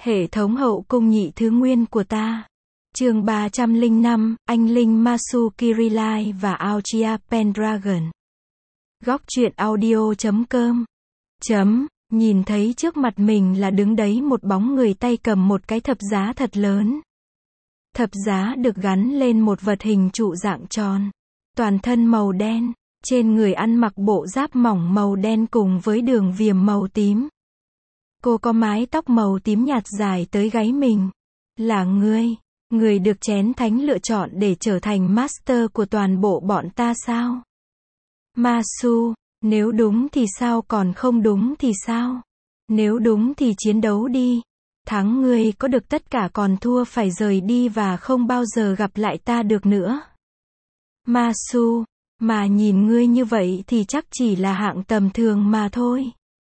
Hệ thống hậu cung nhị thứ nguyên của ta. Chương 305, anh linh Masu Kirilai và Aogia Pendragon. Góc truyện audio.com. Nhìn thấy trước mặt mình là đứng đấy một bóng người tay cầm một cái thập giá thật lớn. Thập giá được gắn lên một vật hình trụ dạng tròn. Toàn thân màu đen, trên người ăn mặc bộ giáp mỏng màu đen cùng với đường viền màu tím. Cô có mái tóc màu tím nhạt dài tới gáy mình. Là người được Chén Thánh lựa chọn để trở thành master của toàn bộ bọn ta sao? Masu, nếu đúng thì sao, còn không đúng thì sao? Nếu đúng thì chiến đấu đi. Thắng ngươi có được tất cả, còn thua phải rời đi và không bao giờ gặp lại ta được nữa. Masu, mà nhìn ngươi như vậy thì chắc chỉ là hạng tầm thường mà thôi.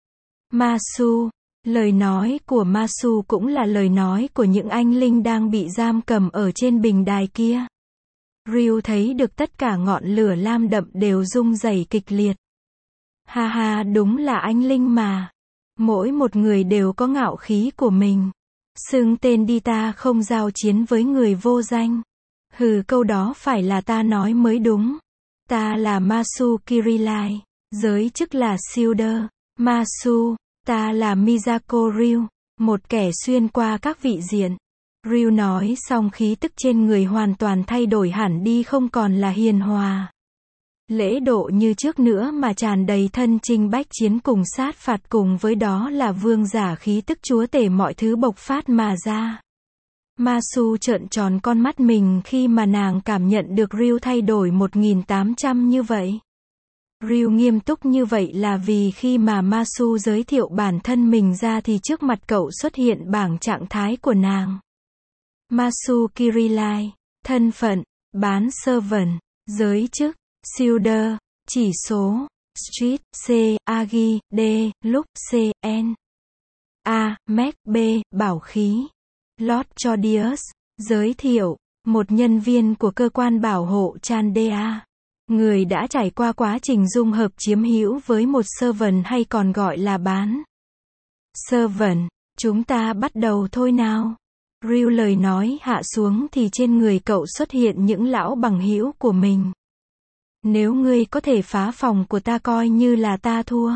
Masu, lời nói của Masu cũng là lời nói của những anh linh đang bị giam cầm ở trên bình đài kia. Ryu thấy được tất cả ngọn lửa lam đậm đều rung rẩy kịch liệt. Ha ha, đúng là anh linh mà. Mỗi một người đều có ngạo khí của mình. Xưng tên đi, ta không giao chiến với người vô danh. Hừ, câu đó phải là ta nói mới đúng. Ta là Masu Kirilai. Giới chức là Shielder. Masu, ta là Miyako Ryu. Một kẻ xuyên qua các vị diện. Ryu nói xong khí tức trên người hoàn toàn thay đổi hẳn đi, không còn là hiền hòa lễ độ như trước nữa mà tràn đầy thân chinh bách chiến cùng sát phạt, cùng với đó là vương giả khí tức chúa tể mọi thứ bộc phát mà ra. Masu trợn tròn con mắt mình khi mà nàng cảm nhận được Ryu thay đổi 1800 như vậy. Ryu nghiêm túc như vậy là vì khi mà Masu giới thiệu bản thân mình ra thì trước mặt cậu xuất hiện bảng trạng thái của nàng. Masu Kirilai, thân phận, bán servant, giới chức, Shielder, chỉ số, Street, C, Agi, D, Lúc, C, N, A, Mac, B, bảo khí, Lord Chodius, giới thiệu, một nhân viên của cơ quan bảo hộ Chandea, người đã trải qua quá trình dung hợp chiếm hữu với một servant hay còn gọi là bán servant. Chúng ta bắt đầu thôi nào. Ryu lời nói hạ xuống thì trên người cậu xuất hiện những lão bằng hữu của mình. Nếu ngươi có thể phá phòng của ta coi như là ta thua.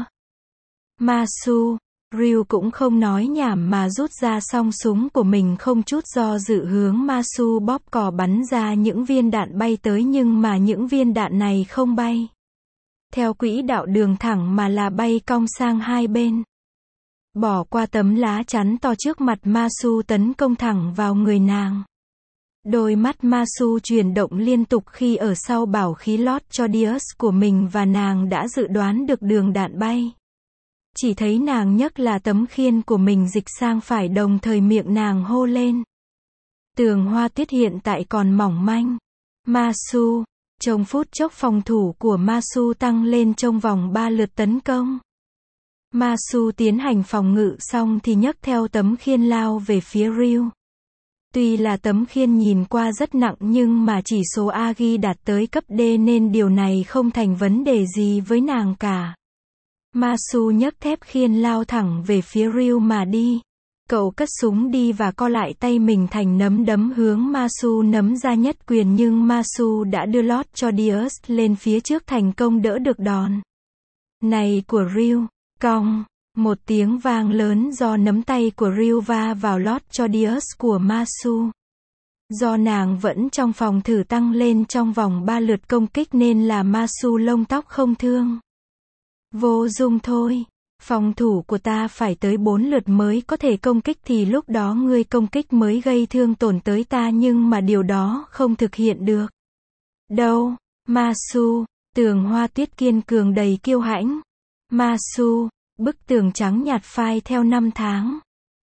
Masu, Ryu cũng không nói nhảm mà rút ra song súng của mình không chút do dự hướng Masu bóp cò bắn ra những viên đạn bay tới, nhưng mà những viên đạn này không bay theo quỹ đạo đường thẳng mà là bay cong sang hai bên. Bỏ qua tấm lá chắn to trước mặt Masu tấn công thẳng vào người nàng. Đôi mắt Masu chuyển động liên tục khi ở sau bảo khí Lord Chodius của mình và nàng đã dự đoán được đường đạn bay. Chỉ thấy nàng nhấc là tấm khiên của mình dịch sang phải, đồng thời miệng nàng hô lên. Tường hoa tuyết hiện tại còn mỏng manh. Masu, trong phút chốc phòng thủ của Masu tăng lên trong vòng 3 lượt tấn công. Masu tiến hành phòng ngự xong thì nhấc theo tấm khiên lao về phía Ryu. Tuy là tấm khiên nhìn qua rất nặng nhưng mà chỉ số Agi đạt tới cấp D nên điều này không thành vấn đề gì với nàng cả. Masu nhấc thép khiên lao thẳng về phía Ryu mà đi. Cậu cất súng đi và co lại tay mình thành nắm đấm hướng Masu nắm ra nhất quyền, nhưng Masu đã đưa Lord Chodius lên phía trước thành công đỡ được đòn này của Ryu. Cong, một tiếng vang lớn do nắm tay của Ryu va vào Lord Chodius của Masu. Do nàng vẫn trong phòng thử tăng lên trong vòng 3 lượt công kích nên là Masu lông tóc không thương. Vô dụng thôi. Phòng thủ của ta phải tới 4 lượt mới có thể công kích thì lúc đó ngươi công kích mới gây thương tổn tới ta, nhưng mà điều đó không thực hiện được đâu. Masu, tường hoa tuyết kiên cường đầy kiêu hãnh. Masu, bức tường trắng nhạt phai theo năm tháng.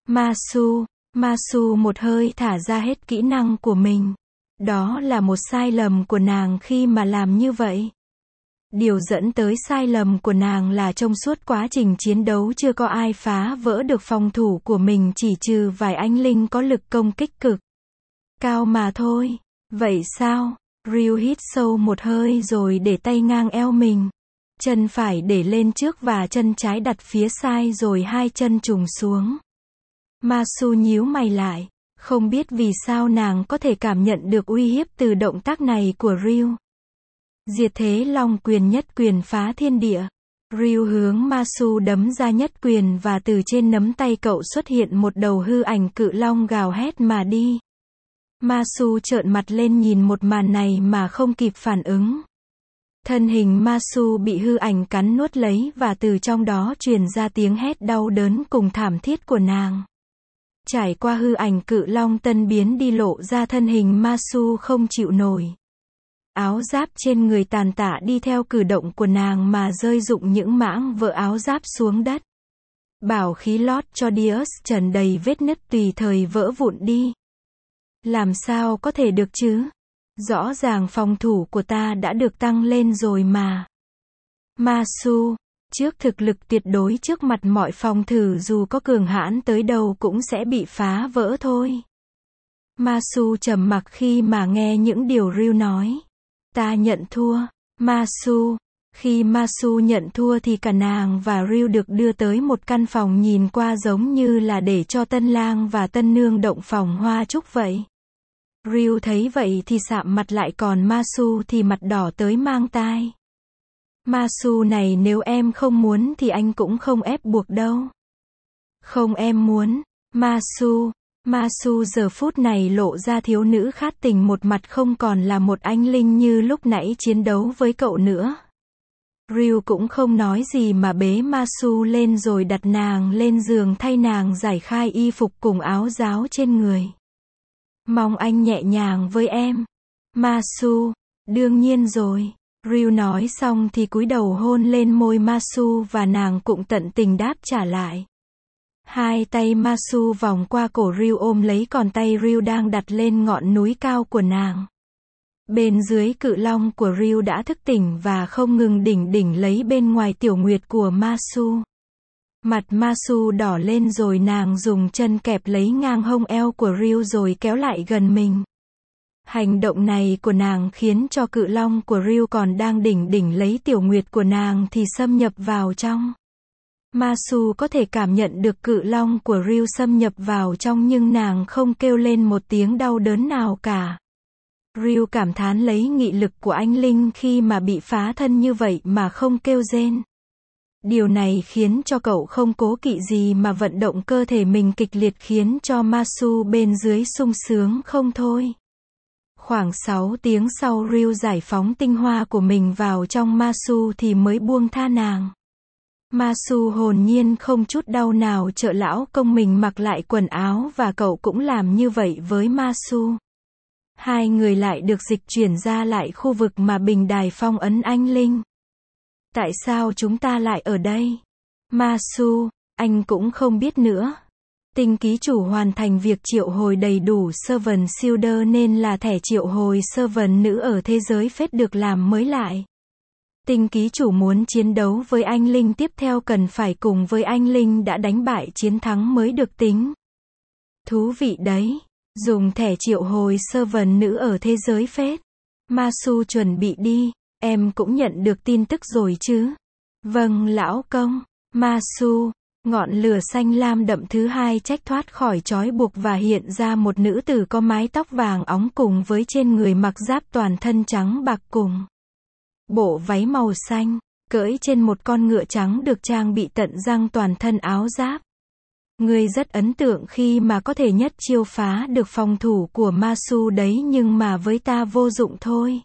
Masu một hơi thả ra hết kỹ năng của mình. Đó là một sai lầm của nàng khi mà làm như vậy. Điều dẫn tới sai lầm của nàng là trong suốt quá trình chiến đấu chưa có ai phá vỡ được phòng thủ của mình, chỉ trừ vài anh linh có lực công kích cực cao mà thôi. Vậy sao? Ryu hít sâu một hơi rồi để tay ngang eo mình. Chân phải để lên trước và chân trái đặt phía sai rồi hai chân trùng xuống. Masu nhíu mày lại. Không biết vì sao nàng có thể cảm nhận được uy hiếp từ động tác này của Ryu. Diệt thế long quyền nhất quyền phá thiên địa. Ryu hướng Masu đấm ra nhất quyền và từ trên nắm tay cậu xuất hiện một đầu hư ảnh cự long gào hét mà đi. Masu trợn mặt lên nhìn một màn này mà không kịp phản ứng. Thân hình Masu bị hư ảnh cắn nuốt lấy và từ trong đó truyền ra tiếng hét đau đớn cùng thảm thiết của nàng. Trải qua hư ảnh cự long tân biến đi lộ ra thân hình Masu không chịu nổi. Áo giáp trên người tàn tạ đi theo cử động của nàng mà rơi rụng những mảng vỡ áo giáp xuống đất. Bảo khí lót cho Dios trần đầy vết nứt tùy thời vỡ vụn đi. Làm sao có thể được chứ? Rõ ràng phòng thủ của ta đã được tăng lên rồi mà. Masu, trước thực lực tuyệt đối trước mặt mọi phòng thử dù có cường hãn tới đâu cũng sẽ bị phá vỡ thôi. Masu trầm mặc khi mà nghe những điều Ryu nói. Ta nhận thua. Masu. Khi Masu nhận thua thì cả nàng và Ryu được đưa tới một căn phòng nhìn qua giống như là để cho tân lang và tân nương động phòng hoa chúc vậy. Ryu thấy vậy thì sạm mặt lại còn Masu thì mặt đỏ tới mang tai. Masu này nếu em không muốn thì anh cũng không ép buộc đâu. Không em muốn. Masu. Masu giờ phút này lộ ra thiếu nữ khát tình một mặt không còn là một anh linh như lúc nãy chiến đấu với cậu nữa. Ryu cũng không nói gì mà bế Masu lên rồi đặt nàng lên giường thay nàng giải khai y phục cùng áo giáo trên người. Mong anh nhẹ nhàng với em. Masu. Đương nhiên rồi. Ryu nói xong thì cúi đầu hôn lên môi Masu và nàng cũng tận tình đáp trả lại. Hai tay Masu vòng qua cổ Ryu ôm lấy còn tay Ryu đang đặt lên ngọn núi cao của nàng. Bên dưới cự long của Ryu đã thức tỉnh và không ngừng đỉnh lấy bên ngoài tiểu nguyệt của Masu. Mặt Masu đỏ lên rồi nàng dùng chân kẹp lấy ngang hông eo của Ryu rồi kéo lại gần mình. Hành động này của nàng khiến cho cự long của Ryu còn đang đỉnh lấy tiểu nguyệt của nàng thì xâm nhập vào trong. Masu có thể cảm nhận được cự long của Ryu xâm nhập vào trong nhưng nàng không kêu lên một tiếng đau đớn nào cả. Ryu cảm thán lấy nghị lực của anh linh khi mà bị phá thân như vậy mà không kêu rên. Điều này khiến cho cậu không cố kỵ gì mà vận động cơ thể mình kịch liệt khiến cho Masu bên dưới sung sướng không thôi. Khoảng 6 tiếng sau Ryu giải phóng tinh hoa của mình vào trong Masu thì mới buông tha nàng. Masu hồn nhiên không chút đau nào trợ lão công mình mặc lại quần áo và cậu cũng làm như vậy với Masu. Hai người lại được dịch chuyển ra lại khu vực mà bình đài phong ấn anh linh. Tại sao chúng ta lại ở đây? Masu, anh cũng không biết nữa. Tinh ký chủ hoàn thành việc triệu hồi đầy đủ Servant Shielder nên là thẻ triệu hồi Servant nữ ở thế giới phết được làm mới lại. Tinh ký chủ muốn chiến đấu với anh linh tiếp theo cần phải cùng với anh linh đã đánh bại chiến thắng mới được tính. Thú vị đấy. Dùng thẻ triệu hồi Servant nữ ở thế giới phết. Masu chuẩn bị đi. Em cũng nhận được tin tức rồi chứ? Vâng lão công. Masu. Ngọn lửa xanh lam đậm thứ hai trách thoát khỏi trói buộc và hiện ra một nữ tử có mái tóc vàng óng cùng với trên người mặc giáp toàn thân trắng bạc cùng bộ váy màu xanh, cưỡi trên một con ngựa trắng được trang bị tận răng toàn thân áo giáp. Người rất ấn tượng khi mà có thể nhất chiêu phá được phòng thủ của Masu đấy nhưng mà với ta vô dụng thôi.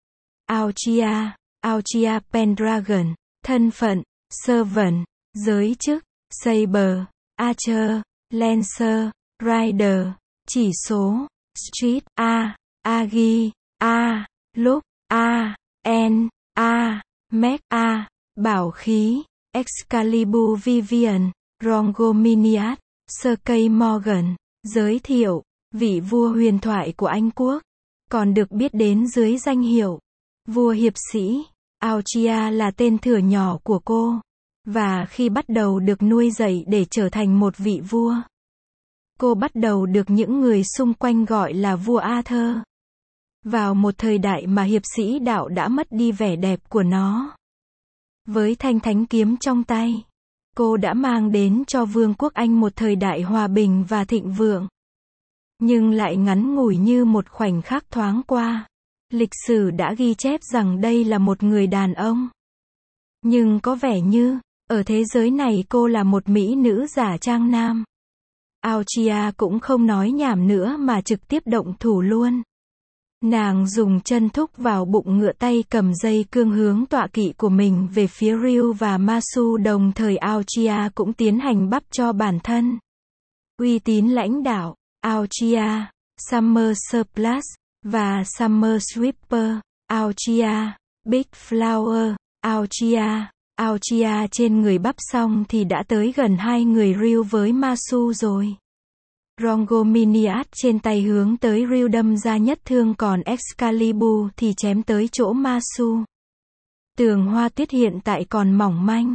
Algia Pendragon, thân phận, Servant, giới chức, Saber, Archer, Lancer, Rider, chỉ số, Street, Agi, Look, N, Mech, bảo khí, Excalibur Vivian, Rongominiad, Serkei Morgan, giới thiệu, vị vua huyền thoại của Anh Quốc, còn được biết đến dưới danh hiệu, vua hiệp sĩ. Algia là tên thừa nhỏ của cô. Và khi bắt đầu được nuôi dạy để trở thành một vị vua, cô bắt đầu được những người xung quanh gọi là vua Arthur. Vào một thời đại mà hiệp sĩ đạo đã mất đi vẻ đẹp của nó. Với thanh thánh kiếm trong tay, Cô đã mang đến cho Vương quốc Anh một thời đại hòa bình và thịnh vượng. Nhưng lại ngắn ngủi như một khoảnh khắc thoáng qua. Lịch sử đã ghi chép rằng đây là một người đàn ông. Nhưng có vẻ như, ở thế giới này cô là một mỹ nữ giả trang nam. Aochia cũng không nói nhảm nữa mà trực tiếp động thủ luôn. Nàng dùng chân thúc vào bụng ngựa, tay cầm dây cương hướng tọa kỵ của mình về phía Ryu và Masu, đồng thời Aochia cũng tiến hành bắp cho bản thân. Uy tín lãnh đạo, Aochia, Summer Surplus, và Summer Sweeper, Aochia, Big Flower, Aochia trên người bắp xong thì đã tới gần hai người Ryu với Masu rồi. Rongominiat trên tay hướng tới Ryu đâm ra nhất thương, còn Excalibur thì chém tới chỗ Masu. Tường hoa tuyết hiện tại còn mỏng manh.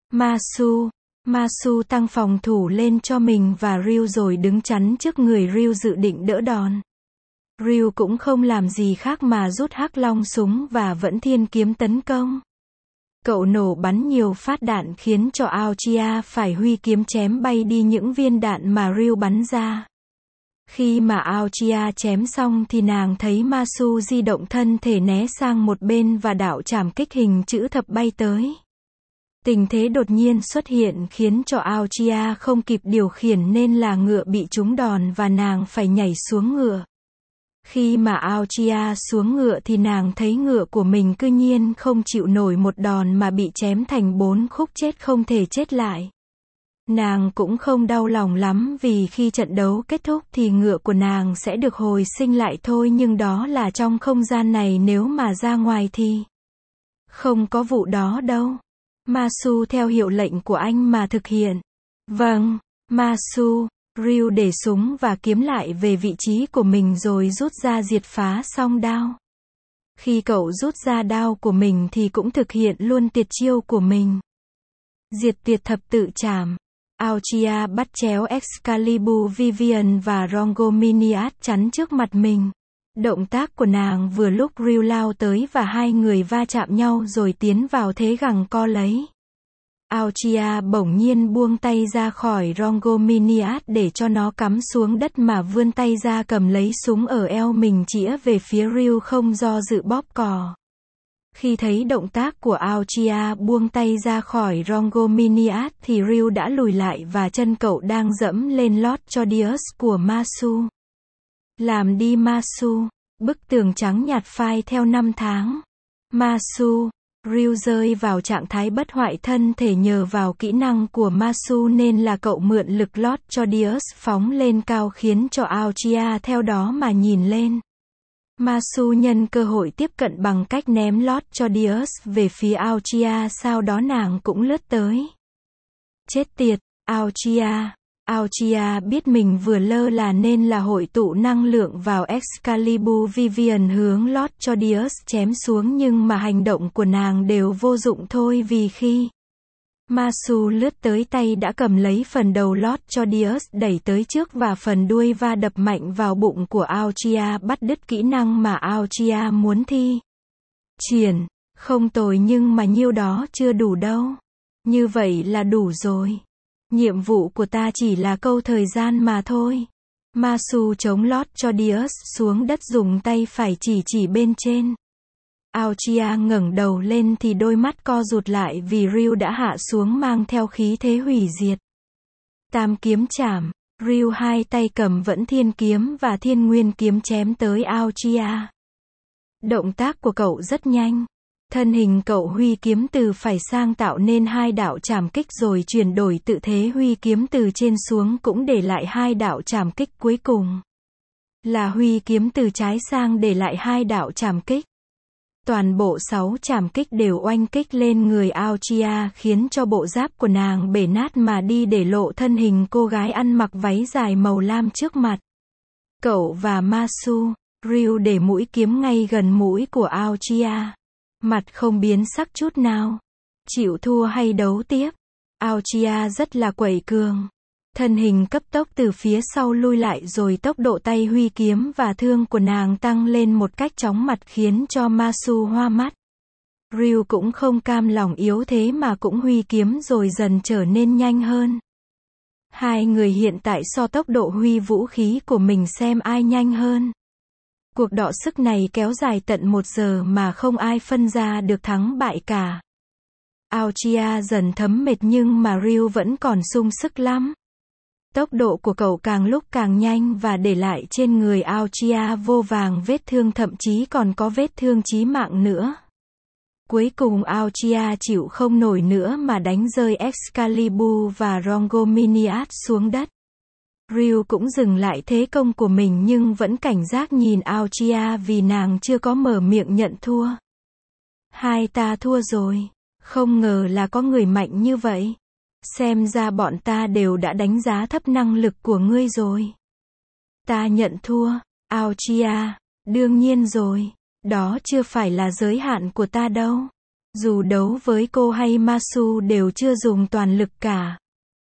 Masu tăng phòng thủ lên cho mình và Ryu rồi đứng chắn trước người Ryu dự định đỡ đòn. Ryu cũng không làm gì khác mà rút hắc long súng và vẫn thiên kiếm tấn công. Cậu nổ bắn nhiều phát đạn khiến cho Aochia phải huy kiếm chém bay đi những viên đạn mà Ryu bắn ra. Khi mà Aochia chém xong thì nàng thấy Masu di động thân thể né sang một bên và đạo trảm kích hình chữ thập bay tới. Tình thế đột nhiên xuất hiện khiến cho Aochia không kịp điều khiển nên là ngựa bị trúng đòn và nàng phải nhảy xuống ngựa. Khi mà Aochia xuống ngựa thì nàng thấy ngựa của mình cư nhiên không chịu nổi một đòn mà bị chém thành 4 khúc, chết không thể chết lại. Nàng cũng không đau lòng lắm vì khi trận đấu kết thúc thì ngựa của nàng sẽ được hồi sinh lại thôi, nhưng đó là trong không gian này, nếu mà ra ngoài thì không có vụ đó đâu. Masu theo hiệu lệnh của anh mà thực hiện. Vâng, Masu. Ryu để súng và kiếm lại về vị trí của mình rồi rút ra diệt phá song đao. Khi cậu rút ra đao của mình thì cũng thực hiện luôn tuyệt chiêu của mình. Diệt tuyệt thập tự trảm. Aochia bắt chéo Excalibur, Vivian và Rongominiat chắn trước mặt mình. Động tác của nàng vừa lúc Ryu lao tới và hai người va chạm nhau rồi tiến vào thế giằng co lấy. Aochia bỗng nhiên buông tay ra khỏi Rongominiat để cho nó cắm xuống đất mà vươn tay ra cầm lấy súng ở eo mình chĩa về phía Ryu, không do dự bóp cò. Khi thấy động tác của Aochia buông tay ra khỏi Rongominiat thì Ryu đã lùi lại và chân cậu đang dẫm lên lót cho Dios của Masu. Làm đi Masu. Bức tường trắng nhạt phai theo năm tháng. Masu. Ryu rơi vào trạng thái bất hoại thân thể nhờ vào kỹ năng của Masu nên là cậu mượn lực lót cho Dios phóng lên cao khiến cho Aochia theo đó mà nhìn lên. Masu nhân cơ hội tiếp cận bằng cách ném lót cho Dios về phía Aochia, sau đó nàng cũng lướt tới. Chết tiệt, Aochia biết mình vừa lơ là nên là hội tụ năng lượng vào Excalibur, Vivian hướng lót cho Dios chém xuống, nhưng mà hành động của nàng đều vô dụng thôi vì khi Masu lướt tới tay đã cầm lấy phần đầu lót cho Dios đẩy tới trước và phần đuôi va đập mạnh vào bụng của Aochia, bắt đứt kỹ năng mà Aochia muốn thi triển. Không tồi nhưng mà nhiêu đó chưa đủ đâu. Như vậy là đủ rồi. Nhiệm vụ của ta chỉ là câu thời gian mà thôi. Masu chống lót cho Dios xuống đất, dùng tay phải chỉ bên trên. Aochia ngẩng đầu lên thì đôi mắt co rụt lại vì Ryu đã hạ xuống mang theo khí thế hủy diệt. Tam kiếm chảm. Ryu hai tay cầm vẫn thiên kiếm và thiên nguyên kiếm chém tới Aochia. Động tác của cậu rất nhanh. Thân hình cậu huy kiếm từ phải sang tạo nên hai đạo trảm kích rồi chuyển đổi tự thế huy kiếm từ trên xuống, cũng để lại hai đạo trảm kích cuối cùng. Là huy kiếm từ trái sang để lại hai đạo trảm kích. Toàn bộ 6 trảm kích đều oanh kích lên người Aochia khiến cho bộ giáp của nàng bể nát mà đi, để lộ thân hình cô gái ăn mặc váy dài màu lam trước mặt cậu và Masu. Ryu để mũi kiếm ngay gần mũi của Aochia. Mặt không biến sắc chút nào. Chịu thua hay đấu tiếp? Aochia rất là quẩy cường. Thân hình cấp tốc từ phía sau lui lại rồi tốc độ tay huy kiếm và thương của nàng tăng lên một cách chóng mặt khiến cho Masu hoa mắt. Ryu cũng không cam lòng yếu thế mà cũng huy kiếm rồi dần trở nên nhanh hơn. Hai người hiện tại so tốc độ huy vũ khí của mình xem ai nhanh hơn. Cuộc đọ sức này kéo dài tận 1 giờ mà không ai phân ra được thắng bại cả. Aoyama dần thấm mệt nhưng mà Ryu vẫn còn sung sức lắm. Tốc độ của cậu càng lúc càng nhanh và để lại trên người Aoyama vô vàn vết thương, thậm chí còn có vết thương chí mạng nữa. Cuối cùng Aoyama chịu không nổi nữa mà đánh rơi Excalibur và Rongominiat xuống đất. Ryu cũng dừng lại thế công của mình nhưng vẫn cảnh giác nhìn Aoyama vì nàng chưa có mở miệng nhận thua. Hai ta thua rồi. Không ngờ là có người mạnh như vậy. Xem ra bọn ta đều đã đánh giá thấp năng lực của ngươi rồi. Ta nhận thua. Aoyama, đương nhiên rồi. Đó chưa phải là giới hạn của ta đâu. Dù đấu với cô hay Masu đều chưa dùng toàn lực cả.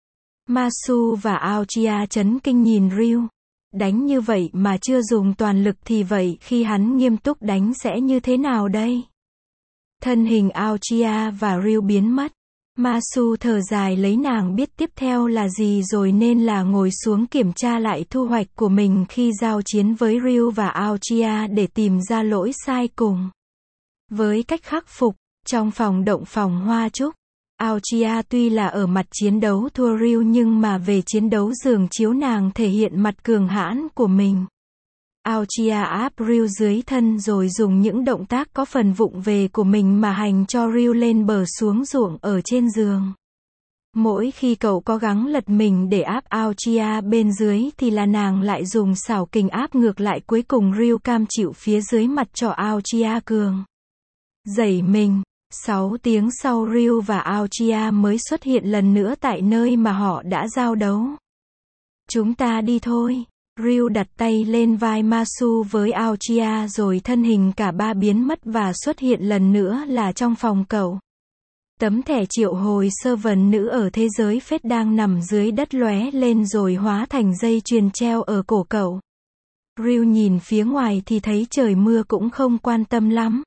Masu và Aoyama chấn kinh nhìn Ryu. Đánh như vậy mà chưa dùng toàn lực thì vậy khi hắn nghiêm túc đánh sẽ như thế nào đây? Thân hình Aoyama và Ryu biến mất. Masu thở dài lấy nàng biết tiếp theo là gì rồi nên là ngồi xuống kiểm tra lại thu hoạch của mình khi giao chiến với Ryu và Aoyama để tìm ra lỗi sai cùng. Với cách khắc phục, trong động phòng hoa trúc, Aoyama tuy là ở mặt chiến đấu thua Ryu nhưng mà về chiến đấu giường chiếu nàng thể hiện mặt cường hãn của mình. Aoyama áp Ryu dưới thân rồi dùng những động tác có phần vụng về của mình mà hành cho Ryu lên bờ xuống ruộng ở trên giường. Mỗi khi cậu cố gắng lật mình để áp Aoyama bên dưới thì là nàng lại dùng xảo kình áp ngược lại, cuối cùng Ryu cam chịu phía dưới mặt cho Aoyama cường. Giẩy mình. 6 tiếng sau Ryu và Aoyama mới xuất hiện lần nữa tại nơi mà họ đã giao đấu. Chúng ta đi thôi. Ryu đặt tay lên vai Masu với Aoyama rồi thân hình cả ba biến mất và xuất hiện lần nữa là trong phòng cậu. Tấm thẻ triệu hồi sơ vần nữ ở thế giới phết đang nằm dưới đất lóe lên rồi hóa thành dây chuyền treo ở cổ cậu. Ryu nhìn phía ngoài thì thấy trời mưa cũng không quan tâm lắm.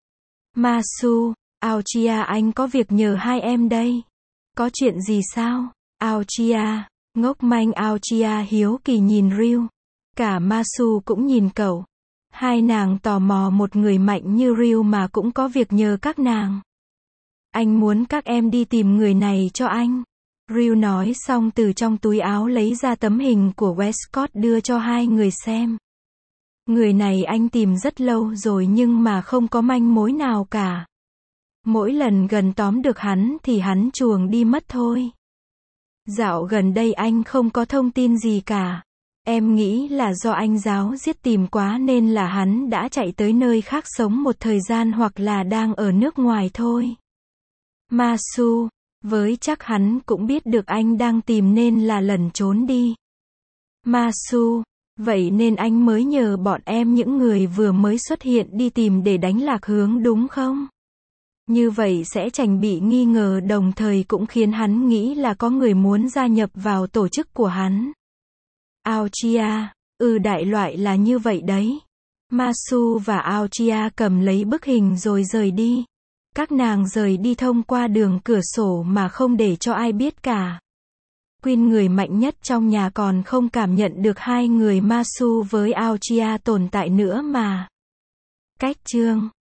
Masu, Aoyama, anh có việc nhờ hai em đây. Có chuyện gì sao? Aoyama, ngốc manh. Aoyama hiếu kỳ nhìn Ryu. Cả Masu cũng nhìn cậu. Hai nàng tò mò một người mạnh như Ryu mà cũng có việc nhờ các nàng. Anh muốn các em đi tìm người này cho anh. Ryu nói xong từ trong túi áo lấy ra tấm hình của Westcott đưa cho hai người xem. Người này anh tìm rất lâu rồi nhưng mà không có manh mối nào cả. Mỗi lần gần tóm được hắn thì hắn chuồng đi mất thôi. Dạo gần đây anh không có thông tin gì cả. Em nghĩ là do anh giáo giết tìm quá nên là hắn đã chạy tới nơi khác sống một thời gian hoặc là đang ở nước ngoài thôi. Masu, với chắc hắn cũng biết được anh đang tìm nên là lẩn trốn đi. Masu, vậy nên anh mới nhờ bọn em những người vừa mới xuất hiện đi tìm để đánh lạc hướng đúng không? Như vậy sẽ tránh bị nghi ngờ, đồng thời cũng khiến hắn nghĩ là có người muốn gia nhập vào tổ chức của hắn. Aoyama, đại loại là như vậy đấy. Masu và Aoyama cầm lấy bức hình rồi rời đi. Các nàng rời đi thông qua đường cửa sổ mà không để cho ai biết cả. Queen, người mạnh nhất trong nhà, còn không cảm nhận được hai người Masu với Aoyama tồn tại nữa mà. Cách chương